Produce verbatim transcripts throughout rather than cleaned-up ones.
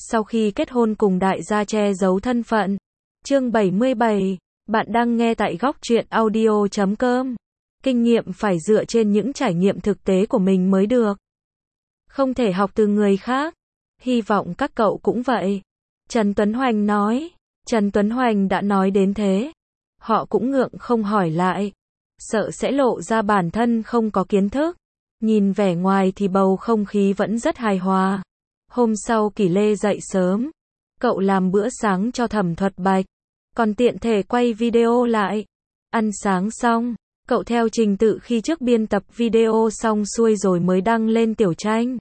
sau khi kết hôn cùng đại gia che giấu thân phận. Chương bảy mươi bảy, bạn đang nghe tại góc truyện audio chấm com. Kinh nghiệm phải dựa trên những trải nghiệm thực tế của mình mới được. Không thể học từ người khác. Hy vọng các cậu cũng vậy. Trần Tuấn Hoành nói. Trần Tuấn Hoành đã nói đến thế. Họ cũng ngượng không hỏi lại. Sợ sẽ lộ ra bản thân không có kiến thức. Nhìn vẻ ngoài thì bầu không khí vẫn rất hài hòa. Hôm sau Kỷ Lê dậy sớm. Cậu làm bữa sáng cho Thẩm Thuật Bạch. Còn tiện thể quay video lại. Ăn sáng xong, cậu theo trình tự khi trước biên tập video xong xuôi rồi mới đăng lên tiểu tranh.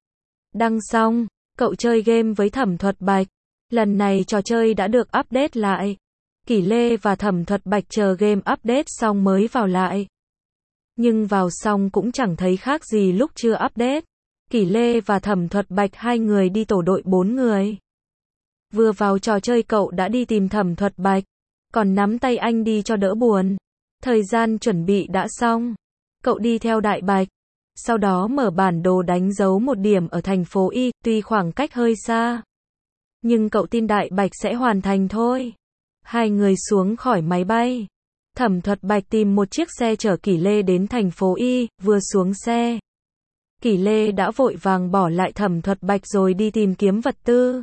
Đăng xong, cậu chơi game với Thẩm Thuật Bạch. Lần này trò chơi đã được update lại. Kỷ Lê và Thẩm Thuật Bạch chờ game update xong mới vào lại. Nhưng vào xong cũng chẳng thấy khác gì lúc chưa update. Kỷ Lê và Thẩm Thuật Bạch hai người đi tổ đội bốn người. Vừa vào trò chơi cậu đã đi tìm Thẩm Thuật Bạch. Còn nắm tay anh đi cho đỡ buồn. Thời gian chuẩn bị đã xong. Cậu đi theo Đại Bạch. Sau đó mở bản đồ đánh dấu một điểm ở thành phố Y, tuy khoảng cách hơi xa. Nhưng cậu tin Đại Bạch sẽ hoàn thành thôi. Hai người xuống khỏi máy bay. Thẩm Thuật Bạch tìm một chiếc xe chở Kỷ Lê đến thành phố Y, vừa xuống xe. Kỷ Lê đã vội vàng bỏ lại Thẩm Thuật Bạch rồi đi tìm kiếm vật tư.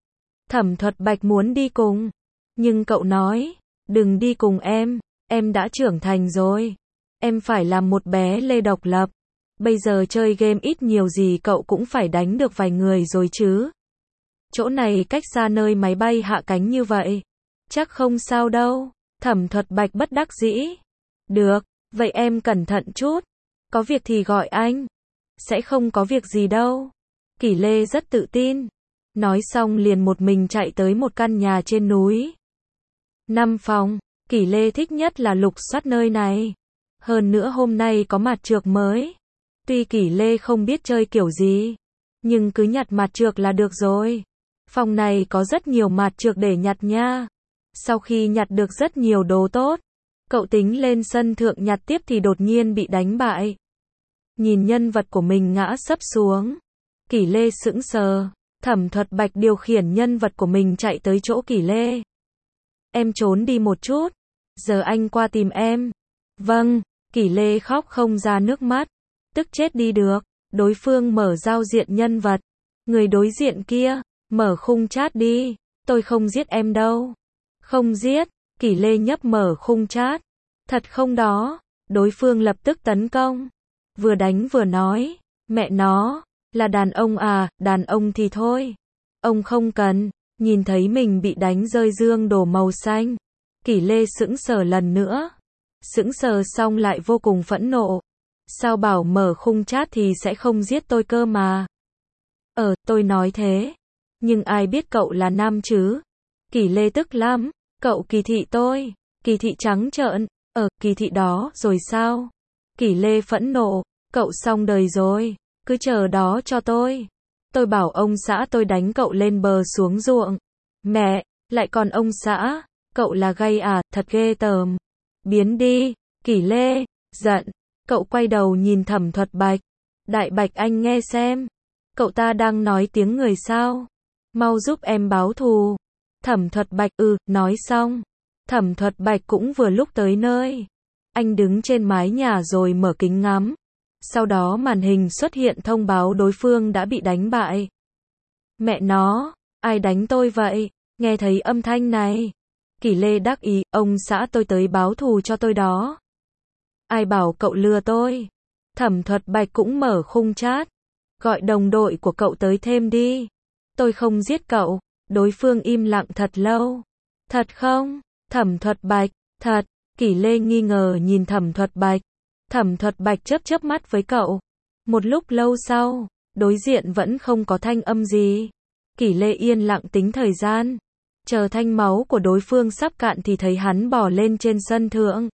Thẩm Thuật Bạch muốn đi cùng. Nhưng cậu nói, đừng đi cùng em, em đã trưởng thành rồi. Em phải làm một bé Lê độc lập. Bây giờ chơi game ít nhiều gì cậu cũng phải đánh được vài người rồi chứ. Chỗ này cách xa nơi máy bay hạ cánh như vậy. Chắc không sao đâu. Thẩm Thuật Bạch bất đắc dĩ. Được, vậy em cẩn thận chút. Có việc thì gọi anh. Sẽ không có việc gì đâu. Kỷ Lê rất tự tin. Nói xong liền một mình chạy tới một căn nhà trên núi. Năm phòng, Kỷ Lê thích nhất là lục soát nơi này. Hơn nữa hôm nay có mặt trược mới. Tuy Kỷ Lê không biết chơi kiểu gì, nhưng cứ nhặt mặt trược là được rồi. Phòng này có rất nhiều mặt trược để nhặt nha. Sau khi nhặt được rất nhiều đồ tốt, cậu tính lên sân thượng nhặt tiếp thì đột nhiên bị đánh bại. Nhìn nhân vật của mình ngã sấp xuống. Kỷ Lê sững sờ. Thẩm Thuật Bạch điều khiển nhân vật của mình chạy tới chỗ Kỷ Lê. Em trốn đi một chút. Giờ anh qua tìm em. Vâng. Kỷ Lê khóc không ra nước mắt. Tức chết đi được. Đối phương mở giao diện nhân vật. Người đối diện kia. Mở khung chat đi. Tôi không giết em đâu. Không giết. Kỷ Lê nhấp mở khung chat. Thật không đó. Đối phương lập tức tấn công. Vừa đánh vừa nói. Mẹ nó. Là đàn ông à, đàn ông thì thôi. Ông không cần. Nhìn thấy mình bị đánh rơi dương đồ màu xanh. Kỷ Lê sững sờ lần nữa. Sững sờ xong lại vô cùng phẫn nộ. Sao bảo mở khung chat thì sẽ không giết tôi cơ mà. Ờ, tôi nói thế. Nhưng ai biết cậu là nam chứ? Kỷ Lê tức lắm. Cậu kỳ thị tôi. Kỳ thị trắng trợn. Ờ, kỳ thị đó rồi sao? Kỷ Lê phẫn nộ. Cậu xong đời rồi. Cứ chờ đó cho tôi. Tôi bảo ông xã tôi đánh cậu lên bờ xuống ruộng. Mẹ, lại còn ông xã. Cậu là gay à, thật ghê tởm. Biến đi. Kỷ Lê, giận. Cậu quay đầu nhìn Thẩm Thuật Bạch. Đại Bạch anh nghe xem. Cậu ta đang nói tiếng người sao? Mau giúp em báo thù. Thẩm Thuật Bạch ừ, nói xong. Thẩm Thuật Bạch cũng vừa lúc tới nơi. Anh đứng trên mái nhà rồi mở kính ngắm. Sau đó màn hình xuất hiện thông báo đối phương đã bị đánh bại. Mẹ nó, ai đánh tôi vậy? Nghe thấy âm thanh này. Kỷ Lê đắc ý, ông xã tôi tới báo thù cho tôi đó. Ai bảo cậu lừa tôi? Thẩm Thuật Bạch cũng mở khung chat. Gọi đồng đội của cậu tới thêm đi. Tôi không giết cậu. Đối phương im lặng thật lâu. Thật không? Thẩm Thuật Bạch, thật. Kỷ Lê nghi ngờ nhìn Thẩm Thuật Bạch. Thẩm Thuật Bạch chớp chớp mắt với cậu. Một lúc lâu sau, đối diện vẫn không có thanh âm gì. Kỷ Lê yên lặng tính thời gian. Chờ thanh máu của đối phương sắp cạn thì thấy hắn bò lên trên sân thượng.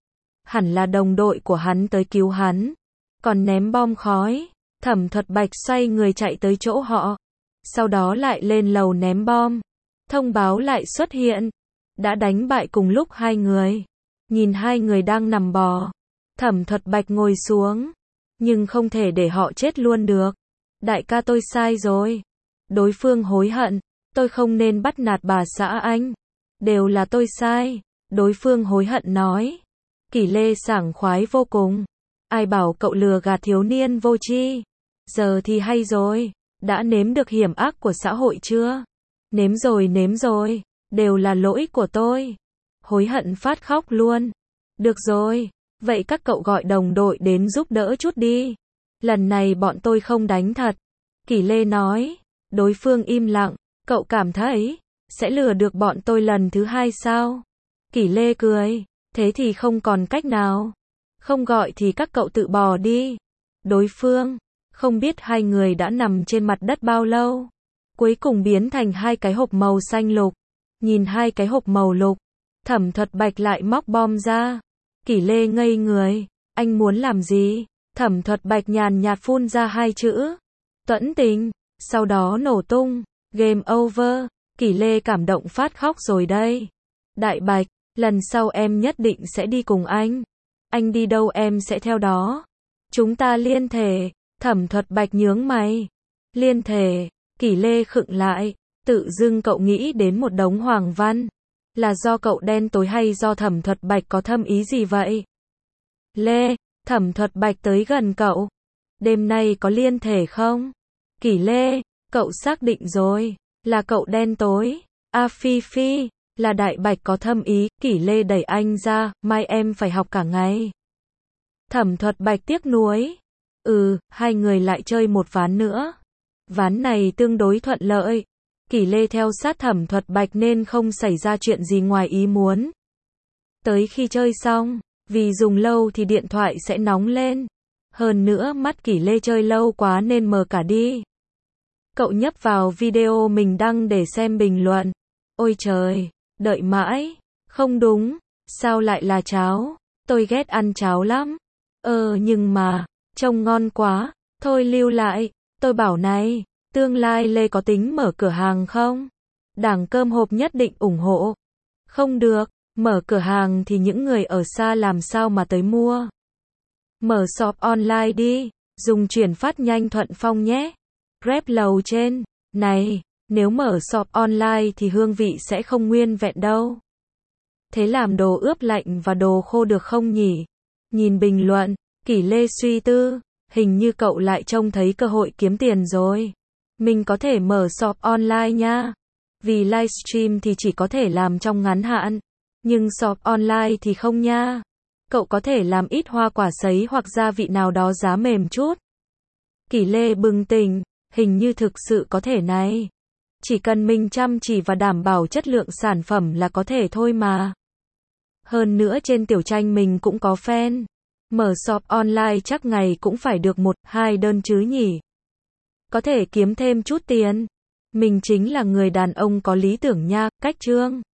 Hẳn là đồng đội của hắn tới cứu hắn. Còn ném bom khói. Thẩm Thuật Bạch xoay người chạy tới chỗ họ. Sau đó lại lên lầu ném bom. Thông báo lại xuất hiện. Đã đánh bại cùng lúc hai người. Nhìn hai người đang nằm bò. Thẩm Thuật Bạch ngồi xuống. Nhưng không thể để họ chết luôn được. Đại ca tôi sai rồi. Đối phương hối hận, tôi không nên bắt nạt bà xã anh. Đều là tôi sai. Đối phương hối hận nói. Kỷ Lê sảng khoái vô cùng. Ai bảo cậu lừa gạt thiếu niên vô tri. Giờ thì hay rồi. Đã nếm được hiểm ác của xã hội chưa? Nếm rồi nếm rồi. Đều là lỗi của tôi. Hối hận phát khóc luôn. Được rồi. Vậy các cậu gọi đồng đội đến giúp đỡ chút đi. Lần này bọn tôi không đánh thật. Kỷ Lê nói. Đối phương im lặng. Cậu cảm thấy sẽ lừa được bọn tôi lần thứ hai sao? Kỷ Lê cười. Thế thì không còn cách nào. Không gọi thì các cậu tự bò đi. Đối phương. Không biết hai người đã nằm trên mặt đất bao lâu. Cuối cùng biến thành hai cái hộp màu xanh lục. Nhìn hai cái hộp màu lục. Thẩm Thuật Bạch lại móc bom ra. Kỷ Lê ngây người. Anh muốn làm gì? Thẩm Thuật Bạch nhàn nhạt phun ra hai chữ. Tuẫn tình. Sau đó nổ tung. Game over. Kỷ Lê cảm động phát khóc rồi đây. Đại Bạch, lần sau em nhất định sẽ đi cùng anh. Anh đi đâu em sẽ theo đó. Chúng ta liên thể. Thẩm Thuật Bạch nhướng mày. Liên thể. Kỷ Lê khựng lại. Tự dưng cậu nghĩ đến một đống hoàng văn. Là do cậu đen tối hay do Thẩm Thuật Bạch có thâm ý gì vậy? Lê, Thẩm Thuật Bạch tới gần cậu. Đêm nay có liên thể không? Kỷ Lê, cậu xác định rồi. Là cậu đen tối. A Phi Phi, là Đại Bạch có thâm ý. Kỷ Lê đẩy anh ra. Mai em phải học cả ngày. Thẩm Thuật Bạch tiếc nuối. Ừ, hai người lại chơi một ván nữa. Ván này tương đối thuận lợi. Kỷ Lê theo sát Thẩm Thuật Bạch nên không xảy ra chuyện gì ngoài ý muốn. Tới khi chơi xong, vì dùng lâu thì điện thoại sẽ nóng lên. Hơn nữa mắt Kỷ Lê chơi lâu quá nên mờ cả đi. Cậu nhấp vào video mình đăng để xem bình luận. Ôi trời, đợi mãi. Không đúng, sao lại là cháo? Tôi ghét ăn cháo lắm. Ờ nhưng mà, trông ngon quá. Thôi lưu lại. Tôi bảo này, tương lai Lê có tính mở cửa hàng không? Đảng Cơm Hộp nhất định ủng hộ. Không được, mở cửa hàng thì những người ở xa làm sao mà tới mua. Mở shop online đi, dùng chuyển phát nhanh Thuận Phong nhé. Grab lầu trên. Này, nếu mở shop online thì hương vị sẽ không nguyên vẹn đâu. Thế làm đồ ướp lạnh và đồ khô được không nhỉ? Nhìn bình luận, Kỷ Lê suy tư, hình như cậu lại trông thấy cơ hội kiếm tiền rồi. Mình có thể mở shop online nha. Vì livestream thì chỉ có thể làm trong ngắn hạn. Nhưng shop online thì không nha. Cậu có thể làm ít hoa quả sấy hoặc gia vị nào đó giá mềm chút. Kỷ Lê bừng tỉnh, hình như thực sự có thể này. Chỉ cần mình chăm chỉ và đảm bảo chất lượng sản phẩm là có thể thôi mà. Hơn nữa trên tiểu tranh mình cũng có fan. Mở shop online chắc ngày cũng phải được một, hai đơn chứ nhỉ. Có thể kiếm thêm chút tiền. Mình chính là người đàn ông có lý tưởng nha, cách Trương.